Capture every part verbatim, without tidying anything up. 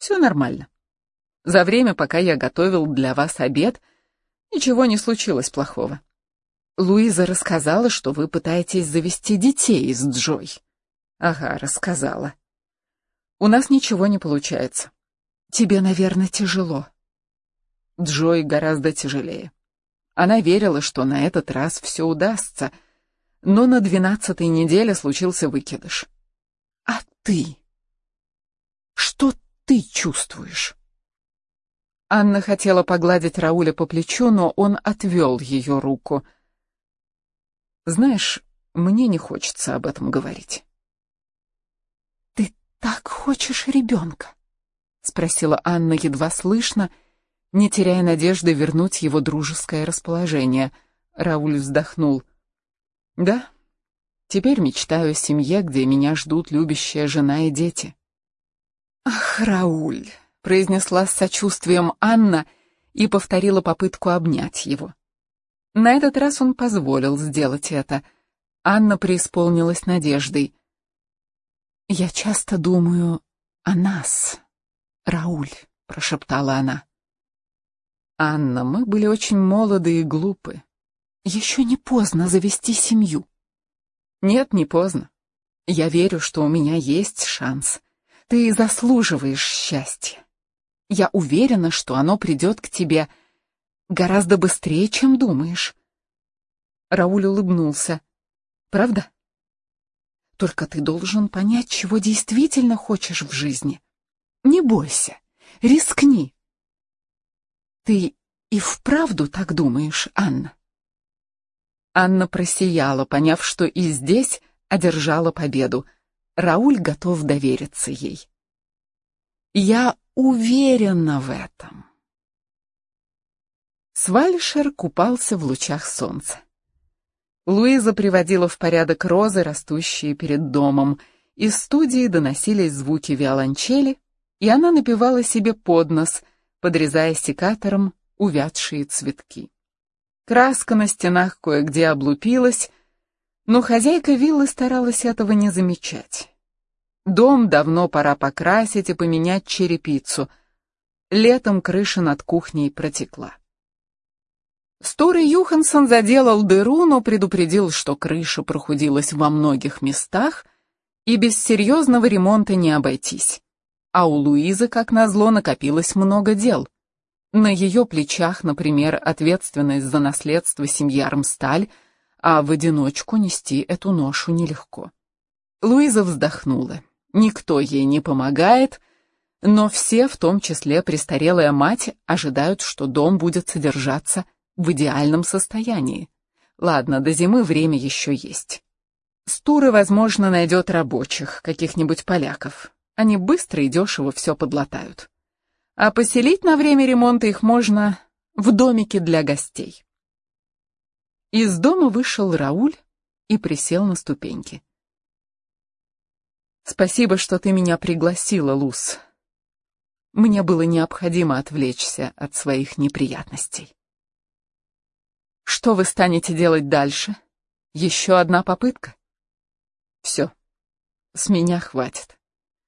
Все нормально. За время, пока я готовил для вас обед, ничего не случилось плохого. Луиза рассказала, что вы пытаетесь завести детей с Джой. Ага, рассказала. У нас ничего не получается. Тебе, наверное, тяжело. Джой гораздо тяжелее. Она верила, что на этот раз все удастся, но на двенадцатой неделе случился выкидыш. А ты? Что ты чувствуешь? Анна хотела погладить Рауля по плечу, но он отвел ее руку. Знаешь, мне не хочется об этом говорить. Ты так хочешь ребенка? Спросила Анна едва слышно, не теряя надежды вернуть его дружеское расположение. Рауль вздохнул. Да, теперь мечтаю о семье, где меня ждут любящая жена и дети. Ах, Рауль, произнесла с сочувствием Анна и повторила попытку обнять его. На этот раз он позволил сделать это. Анна преисполнилась надеждой. «Я часто думаю о нас, Рауль», — прошептала она. «Анна, мы были очень молоды и глупы. Еще не поздно завести семью». «Нет, не поздно. Я верю, что у меня есть шанс. Ты заслуживаешь счастья. Я уверена, что оно придет к тебе гораздо быстрее, чем думаешь». Рауль улыбнулся. «Правда? Только ты должен понять, чего действительно хочешь в жизни. Не бойся, рискни». «Ты и вправду так думаешь, Анна?» Анна просияла, поняв, что и здесь одержала победу. Рауль готов довериться ей. «Я уверена в этом». Свальшер купался в лучах солнца. Луиза приводила в порядок розы, растущие перед домом. Из студии доносились звуки виолончели, и она напевала себе под нос, подрезая секатором увядшие цветки. Краска на стенах кое-где облупилась, но хозяйка виллы старалась этого не замечать. Дом давно пора покрасить и поменять черепицу. Летом крыша над кухней протекла. Стори Юхансон заделал дыру, но предупредил, что крыша прохудилась во многих местах, и без серьезного ремонта не обойтись. А у Луизы, как назло, накопилось много дел. На ее плечах, например, ответственность за наследство семьи Армсталь, а в одиночку нести эту ношу нелегко. Луиза вздохнула. Никто ей не помогает, но все, в том числе престарелая мать, ожидают, что дом будет содержаться в идеальном состоянии. Ладно, до зимы время еще есть. Стуры, возможно, найдет рабочих, каких-нибудь поляков. Они быстро и дешево все подлатают. А поселить на время ремонта их можно в домике для гостей. Из дома вышел Рауль и присел на ступеньки. «Спасибо, что ты меня пригласила, Луз. Мне было необходимо отвлечься от своих неприятностей». «Что вы станете делать дальше? Еще одна попытка?» «Все, с меня хватит».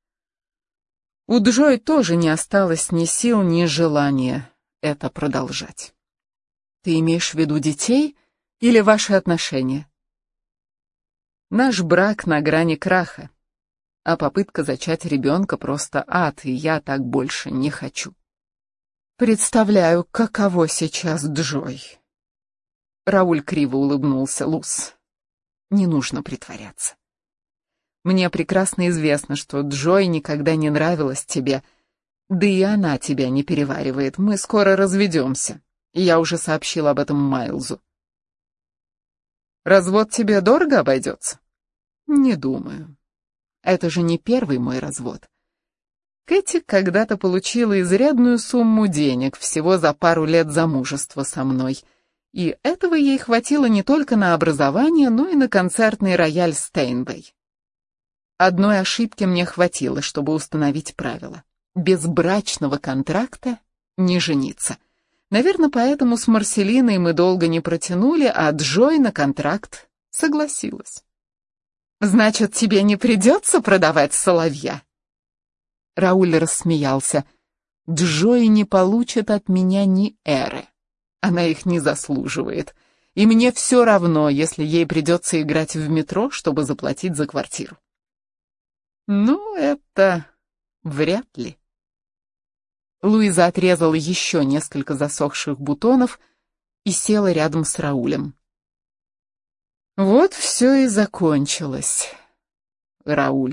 У Джой тоже не осталось ни сил, ни желания это продолжать. «Ты имеешь в виду детей или ваши отношения?» «Наш брак на грани краха, а попытка зачать ребенка просто ад, и я так больше не хочу». «Представляю, каково сейчас Джой». Рауль криво улыбнулся. «Луз, не нужно притворяться. Мне прекрасно известно, что Джой никогда не нравилась тебе, да и она тебя не переваривает. Мы скоро разведемся, и я уже сообщил об этом Майлзу». «Развод тебе дорого обойдется?» «Не думаю. Это же не первый мой развод. Кэти когда-то получила изрядную сумму денег всего за пару лет замужества со мной, и этого ей хватило не только на образование, но и на концертный рояль Стейнвей. Одной ошибки мне хватило, чтобы установить правило. Без брачного контракта не жениться. Наверное, поэтому с Марселиной мы долго не протянули, а Джой на контракт согласилась. «Значит, тебе не придется продавать соловья?» Рауль рассмеялся. «Джой не получит от меня ни эры. Она их не заслуживает. И мне все равно, если ей придется играть в метро, чтобы заплатить за квартиру». «Ну, это вряд ли». Луиза отрезала еще несколько засохших бутонов и села рядом с Раулем. «Вот все и закончилось, Рауль».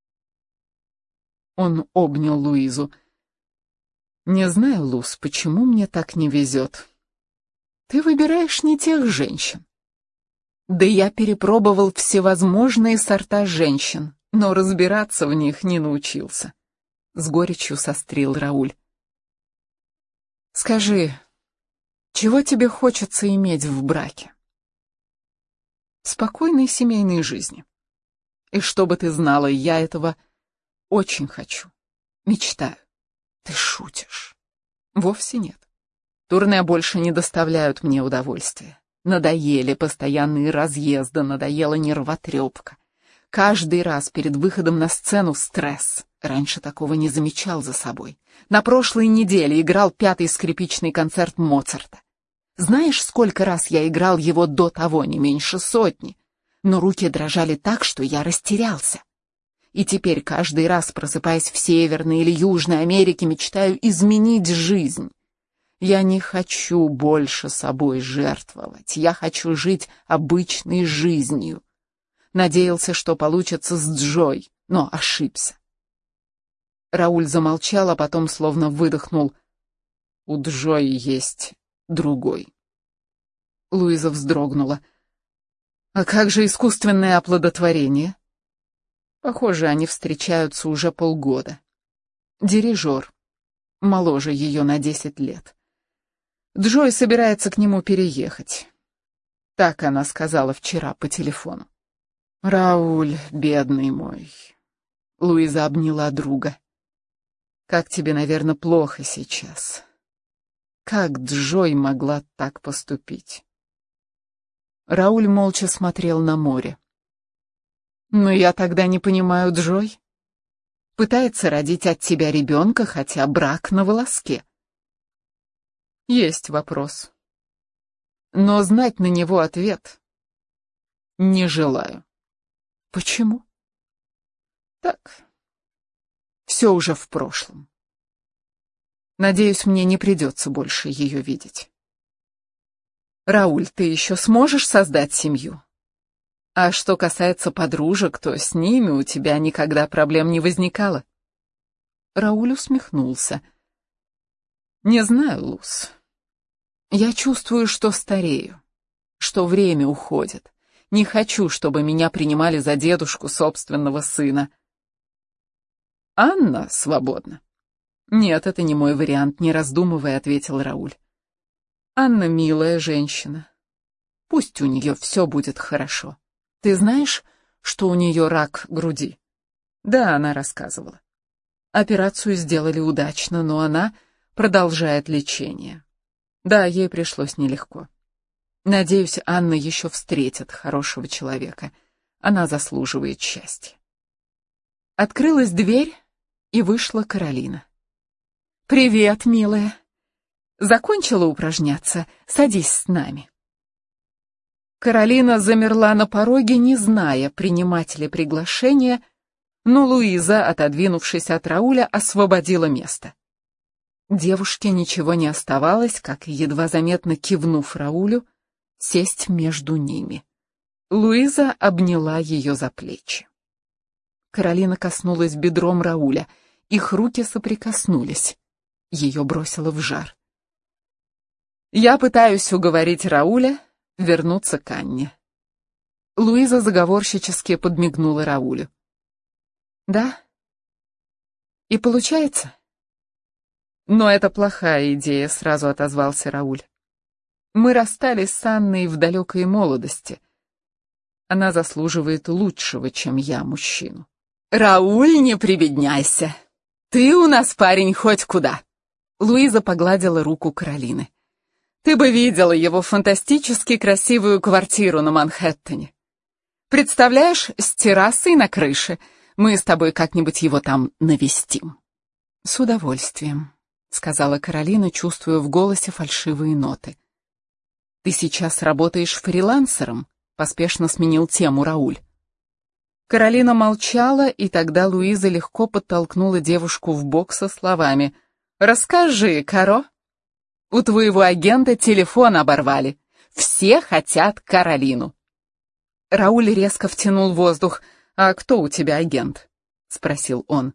Он обнял Луизу. «Не знаю, Луз, почему мне так не везет. Ты выбираешь не тех женщин. Да я перепробовал всевозможные сорта женщин, но разбираться в них не научился», — с горечью сострил Рауль. «Скажи, чего тебе хочется иметь в браке?» «Спокойной семейной жизни. И чтобы ты знала, я этого очень хочу, мечтаю». «Ты шутишь?» «Вовсе нет. Турне больше не доставляют мне удовольствия. Надоели постоянные разъезды, надоела нервотрепка. Каждый раз перед выходом на сцену стресс. Раньше такого не замечал за собой. На прошлой неделе играл пятый скрипичный концерт Моцарта. Знаешь, сколько раз я играл его до того, не меньше сотни? Но руки дрожали так, что я растерялся. И теперь каждый раз, просыпаясь в Северной или Южной Америке, мечтаю изменить жизнь. Я не хочу больше собой жертвовать. Я хочу жить обычной жизнью. Надеялся, что получится с Джой, но ошибся». Рауль замолчал, а потом словно выдохнул. «У Джой есть другой». Луиза вздрогнула. «А как же искусственное оплодотворение?» Похоже, они встречаются уже полгода. Дирижер, моложе ее на десять лет. Джой собирается к нему переехать. Так она сказала вчера по телефону. «Рауль, бедный мой». Луиза обняла друга. «Как тебе, наверное, плохо сейчас. Как Джой могла так поступить?» Рауль молча смотрел на море. «Но я тогда не понимаю Джой. Пытается родить от тебя ребенка, хотя брак на волоске». «Есть вопрос. Но знать на него ответ не желаю». «Почему?» «Так, все уже в прошлом. Надеюсь, мне не придется больше ее видеть». «Рауль, ты еще сможешь создать семью? А что касается подружек, то с ними у тебя никогда проблем не возникало». Рауль усмехнулся. «Не знаю, Луз. Я чувствую, что старею, что время уходит. Не хочу, чтобы меня принимали за дедушку собственного сына». «Анна свободна». «Нет, это не мой вариант», — не раздумывая, ответил Рауль. «Анна милая женщина. Пусть у нее все будет хорошо. Ты знаешь, что у нее рак груди?» «Да, она рассказывала. Операцию сделали удачно, но она продолжает лечение. Да, ей пришлось нелегко. Надеюсь, Анна еще встретит хорошего человека. Она заслуживает счастья». Открылась дверь, и вышла Каролина. «Привет, милая. Закончила упражняться? Садись с нами». Каролина замерла на пороге, не зная, принимать ли приглашение, но Луиза, отодвинувшись от Рауля, освободила место. Девушке ничего не оставалось, как, едва заметно кивнув Раулю, сесть между ними. Луиза обняла ее за плечи. Каролина коснулась бедром Рауля, их руки соприкоснулись. Ее бросило в жар. «Я пытаюсь уговорить Рауля вернуться к Анне». Луиза заговорщически подмигнула Раулю. «Да? И получается?» «Но это плохая идея», — сразу отозвался Рауль. «Мы расстались с Анной в далекой молодости. Она заслуживает лучшего, чем я, мужчину». «Рауль, не прибедняйся. Ты у нас парень хоть куда». Луиза погладила руку Каролины. «Ты бы видела его фантастически красивую квартиру на Манхэттене. Представляешь, с террасой на крыше. Мы с тобой как-нибудь его там навестим». «С удовольствием», — сказала Каролина, чувствуя в голосе фальшивые ноты. «Ты сейчас работаешь фрилансером?» — поспешно сменил тему Рауль. Каролина молчала, и тогда Луиза легко подтолкнула девушку в бок со словами: «Расскажи, Каро, у твоего агента телефон оборвали. Все хотят Каролину». Рауль резко втянул воздух. «А кто у тебя агент?» — спросил он.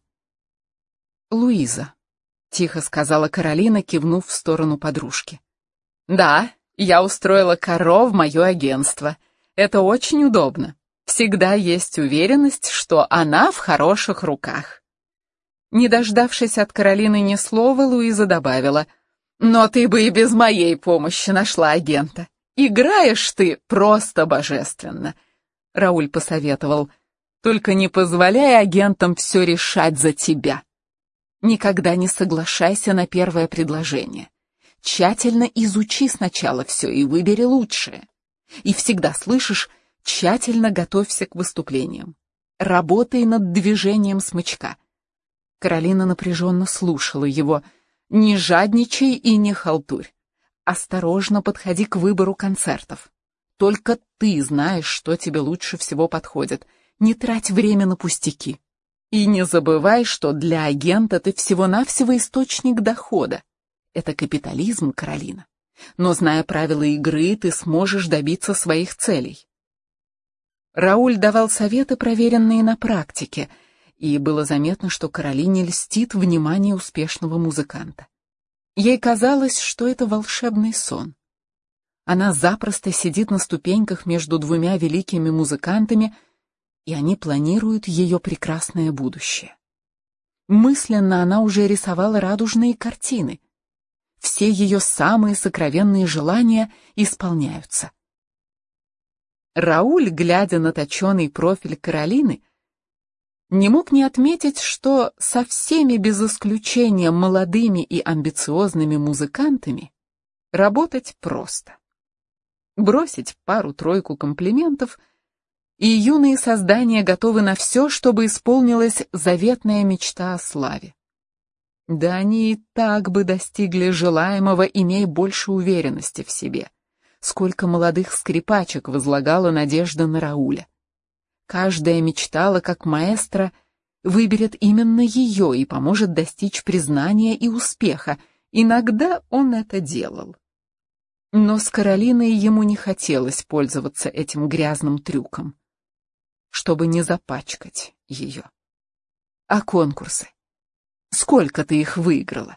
«Луиза», — тихо сказала Каролина, кивнув в сторону подружки. «Да, я устроила Каро в мое агентство. Это очень удобно. Всегда есть уверенность, что она в хороших руках». Не дождавшись от Каролины ни слова, Луиза добавила: «Но ты бы и без моей помощи нашла агента. Играешь ты просто божественно». Рауль посоветовал: «Только не позволяй агентам все решать за тебя. Никогда не соглашайся на первое предложение. Тщательно изучи сначала все и выбери лучшее. И всегда, слышишь, тщательно готовься к выступлениям. Работай над движением смычка». Каролина напряженно слушала его. «Не жадничай и не халтурь. Осторожно подходи к выбору концертов. Только ты знаешь, что тебе лучше всего подходит. Не трать время на пустяки. И не забывай, что для агента ты всего-навсего источник дохода. Это капитализм, Каролина. Но, зная правила игры, ты сможешь добиться своих целей». Рауль давал советы, проверенные на практике, и было заметно, что Каролине льстит внимание успешного музыканта. Ей казалось, что это волшебный сон. Она запросто сидит на ступеньках между двумя великими музыкантами, и они планируют ее прекрасное будущее. Мысленно она уже рисовала радужные картины. Все ее самые сокровенные желания исполняются. Рауль, глядя на точеный профиль Каролины, не мог не отметить, что со всеми без исключения молодыми и амбициозными музыкантами работать просто. Бросить пару-тройку комплиментов, и юные создания готовы на все, чтобы исполнилась заветная мечта о славе. Да они и так бы достигли желаемого, имея больше уверенности в себе. Сколько молодых скрипачек возлагало надежды на Рауля. Каждая мечтала, как маэстро выберет именно ее и поможет достичь признания и успеха. Иногда он это делал. Но с Каролиной ему не хотелось пользоваться этим грязным трюком, чтобы не запачкать ее. А конкурсы? Сколько ты их выиграла?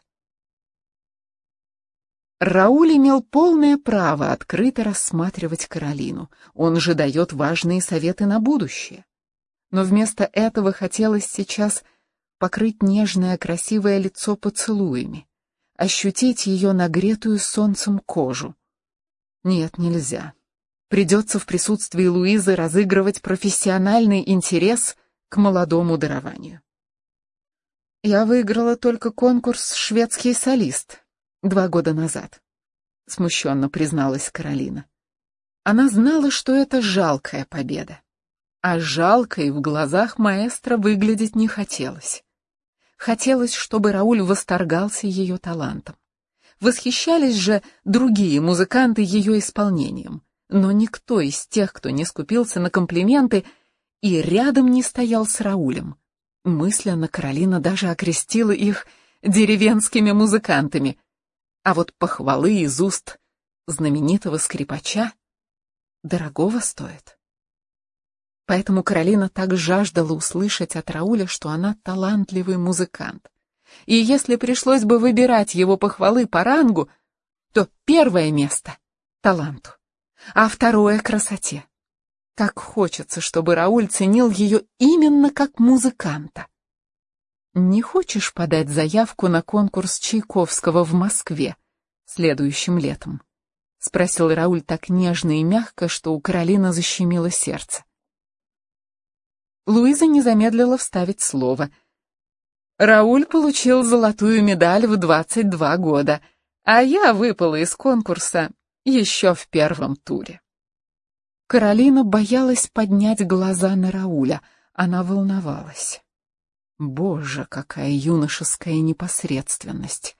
Рауль имел полное право открыто рассматривать Каролину. Он же дает важные советы на будущее. Но вместо этого хотелось сейчас покрыть нежное красивое лицо поцелуями, ощутить ее нагретую солнцем кожу. Нет, нельзя. Придется в присутствии Луизы разыгрывать профессиональный интерес к молодому дарованию. Я выиграла только конкурс «Шведский солист» два года назад, смущенно призналась Каролина. Она знала, что это жалкая победа, а жалкой в глазах маэстро выглядеть не хотелось. Хотелось, чтобы Рауль восторгался ее талантом. Восхищались же другие музыканты ее исполнением, но никто из тех, кто не скупился на комплименты, и рядом не стоял с Раулем. Мысленно Каролина даже окрестила их деревенскими музыкантами, а вот похвалы из уст знаменитого скрипача дорогого стоят. Поэтому Каролина так жаждала услышать от Рауля, что она талантливый музыкант. И если пришлось бы выбирать его похвалы по рангу, то первое место — таланту, а второе — красоте. Как хочется, чтобы Рауль ценил ее именно как музыканта. «Не хочешь подать заявку на конкурс Чайковского в Москве следующим летом?» — спросил Рауль так нежно и мягко, что у Каролины защемило сердце. Луиза не замедлила вставить слово. «Рауль получил золотую медаль в двадцать два года, а я выпала из конкурса еще в первом туре». Каролина боялась поднять глаза на Рауля, она волновалась. Боже, какая юношеская непосредственность!